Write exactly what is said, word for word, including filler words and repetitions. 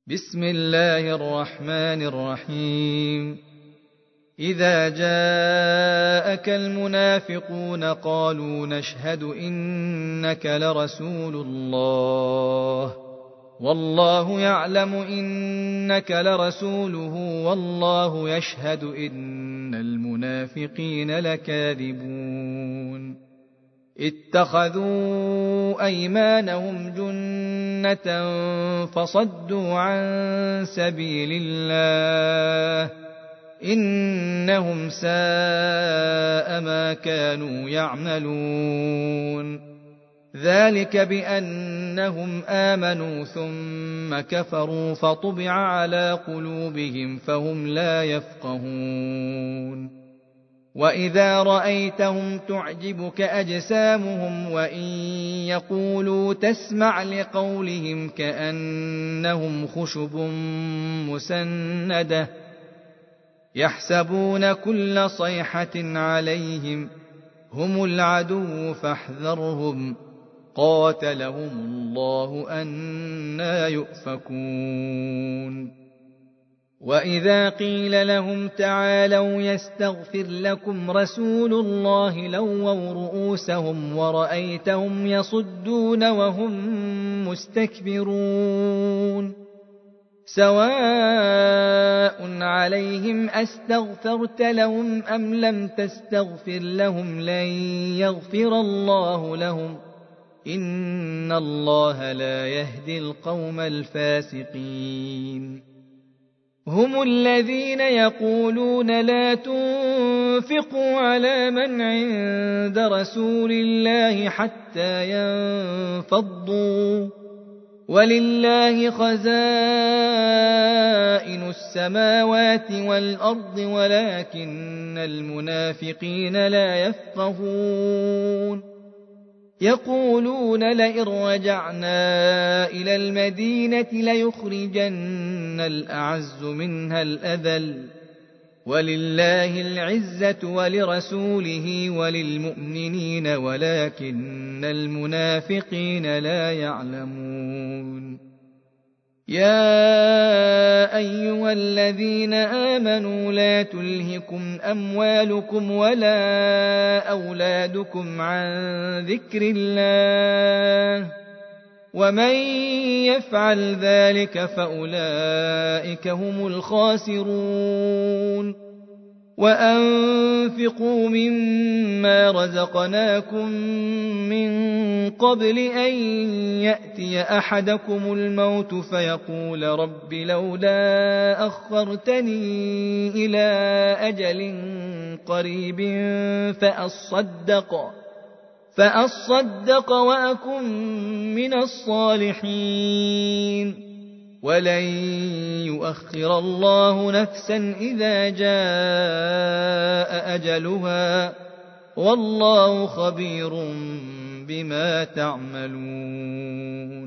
بسم الله الرحمن الرحيم. إذا جاءك المنافقون قالوا نشهد إنك لرسول الله والله يعلم إنك لرسوله والله يشهد إن المنافقين لكاذبون. اتخذوا أيمانهم جنة فصدوا عن سبيل الله إنهم ساء ما كانوا يعملون. ذلك بأنهم آمنوا ثم كفروا فطبع على قلوبهم فهم لا يفقهون. وإذا رأيتهم تعجبك أجسامهم وإن يقولوا تسمع لقولهم كأنهم خشب مسندة يحسبون كل صيحة عليهم هم العدو فاحذرهم قاتلهم الله أنى يؤفكون. وإذا قيل لهم تعالوا يستغفر لكم رسول الله لووا رؤوسهم ورأيتهم يصدون وهم مستكبرون. سواء عليهم أستغفرت لهم أم لم تستغفر لهم لن يغفر الله لهم إن الله لا يهدي القوم الفاسقين. هم الذين يقولون لا تنفقوا على من عند رسول الله حتى ينفضوا ولله خزائن السماوات والأرض ولكن المنافقين لا يفقهون. يقولون لئن رجعنا إلى المدينة ليخرجن الأعز منها الأذل ولله العزة ولرسوله وللمؤمنين ولكن المنافقين لا يعلمون. يا أيها الذين آمنوا لا تلهكم أموالكم ولا أولادكم عن ذكر الله ومن يفعل ذلك فأولئك هم الخاسرون. وأنفقوا مما رزقناكم من قبل أن يأتي أحدكم الموت فيقول رب لولا أخرتني إلى أجل قريب فأصدق فأصدق وأكن من الصالحين ولن يؤخر الله نفسا إذا جاء أجلها والله خبير بما تعملون.